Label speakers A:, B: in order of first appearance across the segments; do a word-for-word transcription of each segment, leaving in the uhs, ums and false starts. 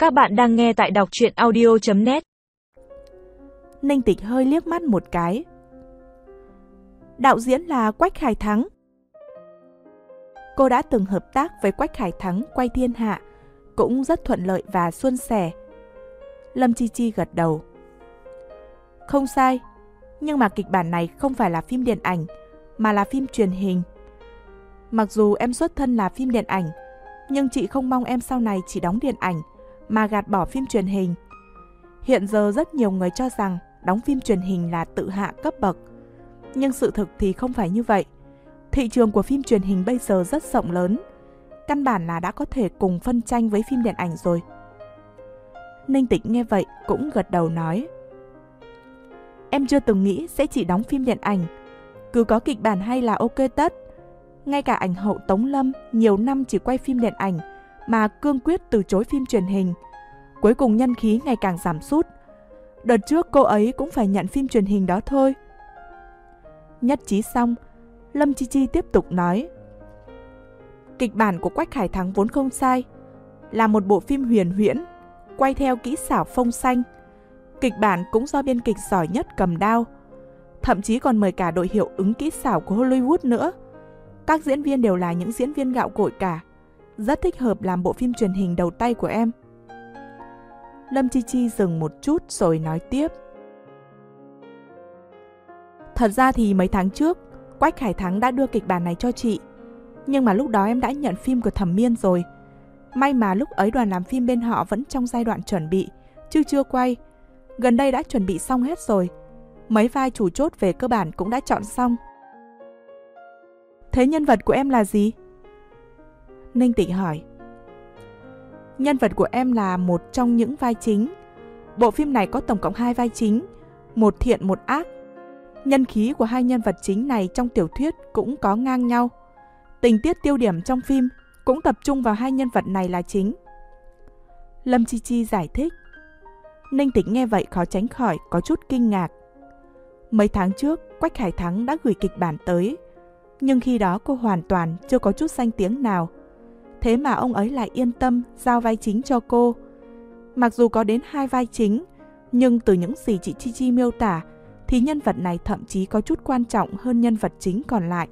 A: Các bạn đang nghe tại đọc truyện audio chấm net.
B: Ninh Tịch hơi liếc mắt một cái. Đạo diễn là Quách Khải Thắng. Cô đã từng hợp tác với Quách Khải Thắng quay Thiên Hạ, cũng rất thuận lợi và suôn sẻ. Lâm Chi Chi gật đầu. Không sai, nhưng mà kịch bản này không phải là phim điện ảnh, mà là phim truyền hình. Mặc dù em xuất thân là phim điện ảnh, nhưng chị không mong em sau này chỉ đóng điện ảnh, mà gạt bỏ phim truyền hình. Hiện giờ rất nhiều người cho rằng đóng phim truyền hình là tự hạ cấp bậc. Nhưng sự thực thì không phải như vậy. Thị trường của phim truyền hình bây giờ rất rộng lớn. Căn bản là đã có thể cùng phân tranh với phim điện ảnh rồi. Ninh Tịch nghe vậy cũng gật đầu nói. Em chưa từng nghĩ sẽ chỉ đóng phim điện ảnh. Cứ có kịch bản hay là ok tất. Ngay cả ảnh hậu Tống Lâm nhiều năm chỉ quay phim điện ảnh mà cương quyết từ chối phim truyền hình. Cuối cùng nhân khí ngày càng giảm sút. Đợt trước cô ấy cũng phải nhận phim truyền hình đó thôi. Nhất trí xong, Lâm Chi Chi tiếp tục nói. Kịch bản của Quách Khải Thắng vốn không sai, là một bộ phim huyền huyễn, quay theo kỹ xảo Phong Xanh. Kịch bản cũng do biên kịch giỏi nhất cầm đao, thậm chí còn mời cả đội hiệu ứng kỹ xảo của Hollywood nữa. Các diễn viên đều là những diễn viên gạo cội cả, rất thích hợp làm bộ phim truyền hình đầu tay của em. Lâm Chi Chi dừng một chút rồi nói tiếp. Thật ra thì mấy tháng trước, Quách Khải Thắng đã đưa kịch bản này cho chị. Nhưng mà lúc đó em đã nhận phim của Thẩm Miên rồi. May mà lúc ấy đoàn làm phim bên họ vẫn trong giai đoạn chuẩn bị, chứ chưa quay. Gần đây đã chuẩn bị xong hết rồi. Mấy vai chủ chốt về cơ bản cũng đã chọn xong. Thế nhân vật của em là gì? Ninh Tịch hỏi. Nhân vật của em là một trong những vai chính. Bộ phim này có tổng cộng hai vai chính, một thiện một ác. Nhân khí của hai nhân vật chính này trong tiểu thuyết cũng có ngang nhau. Tình tiết tiêu điểm trong phim cũng tập trung vào hai nhân vật này là chính. Lâm Chi Chi giải thích. Ninh Tịch nghe vậy khó tránh khỏi có chút kinh ngạc. Mấy tháng trước, Quách Khải Thắng đã gửi kịch bản tới, nhưng khi đó cô hoàn toàn chưa có chút danh tiếng nào. Thế mà ông ấy lại yên tâm giao vai chính cho cô. Mặc dù có đến hai vai chính, nhưng từ những gì chị Chi Chi miêu tả thì nhân vật này thậm chí có chút quan trọng hơn nhân vật chính còn lại.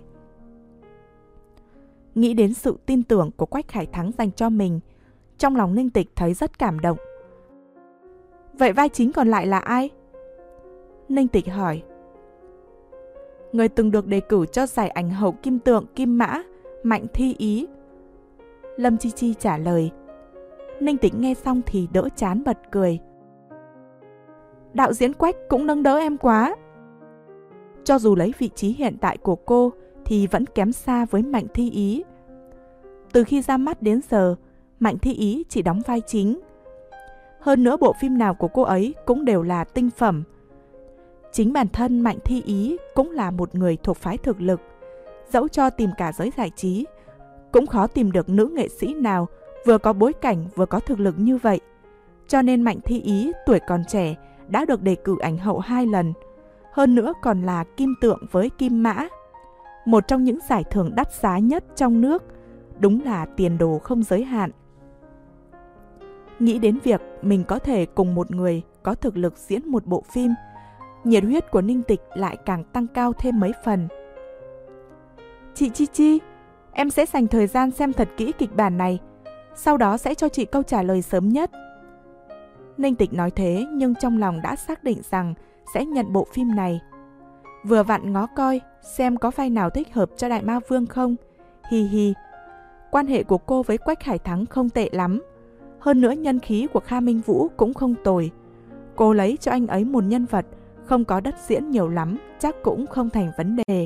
B: Nghĩ đến sự tin tưởng của Quách Khải Thắng dành cho mình, trong lòng Ninh Tịch thấy rất cảm động. Vậy vai chính còn lại là ai? Ninh Tịch hỏi. Người từng được đề cử cho giải ảnh hậu kim tượng Kim Mã, Mạnh Thi Ý. Lâm Chi Chi trả lời. Ninh Tịch nghe xong thì đỡ chán bật cười. Đạo diễn Quách cũng nâng đỡ em quá. Cho dù lấy vị trí hiện tại của cô thì vẫn kém xa với Mạnh Thi Ý. Từ khi ra mắt đến giờ, Mạnh Thi Ý chỉ đóng vai chính. Hơn nữa bộ phim nào của cô ấy cũng đều là tinh phẩm. Chính bản thân Mạnh Thi Ý cũng là một người thuộc phái thực lực. Dẫu cho tìm cả giới giải trí, cũng khó tìm được nữ nghệ sĩ nào vừa có bối cảnh vừa có thực lực như vậy. Cho nên Mạnh Thi Ý tuổi còn trẻ đã được đề cử ảnh hậu hai lần. Hơn nữa còn là kim tượng với Kim Mã, một trong những giải thưởng đắt giá nhất trong nước. Đúng là tiền đồ không giới hạn. Nghĩ đến việc mình có thể cùng một người có thực lực diễn một bộ phim, nhiệt huyết của Ninh Tịch lại càng tăng cao thêm mấy phần. Chị Chi Chi, em sẽ dành thời gian xem thật kỹ kịch bản này, sau đó sẽ cho chị câu trả lời sớm nhất. Ninh Tịch nói thế nhưng trong lòng đã xác định rằng sẽ nhận bộ phim này. Vừa vặn ngó coi xem có vai nào thích hợp cho Đại Ma Vương không. Hi hi. Quan hệ của cô với Quách Khải Thắng không tệ lắm. Hơn nữa nhân khí của Kha Minh Vũ cũng không tồi. Cô lấy cho anh ấy một nhân vật không có đất diễn nhiều lắm, chắc cũng không thành vấn đề.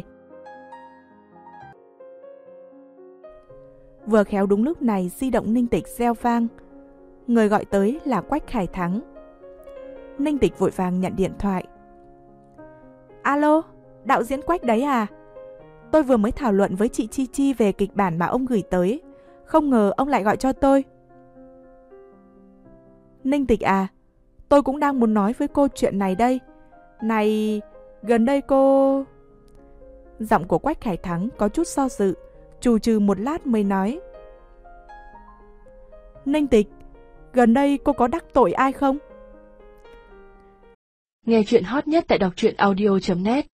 B: Vừa khéo đúng lúc này di động Ninh Tịch reo vang. Người gọi tới là Quách Khải Thắng. Ninh Tịch vội vàng nhận điện thoại. Alo, đạo diễn Quách đấy à? Tôi vừa mới thảo luận với chị Chi Chi về kịch bản mà ông gửi tới. Không ngờ ông lại gọi cho tôi. Ninh Tịch à, tôi cũng đang muốn nói với cô chuyện này đây. Này, gần đây cô... Giọng của Quách Khải Thắng có chút do dự, trù trừ một lát mới nói. Ninh Tịch, Gần đây cô có đắc tội ai không?
C: Nghe chuyện hot nhất tại đọc truyện audio chấm net.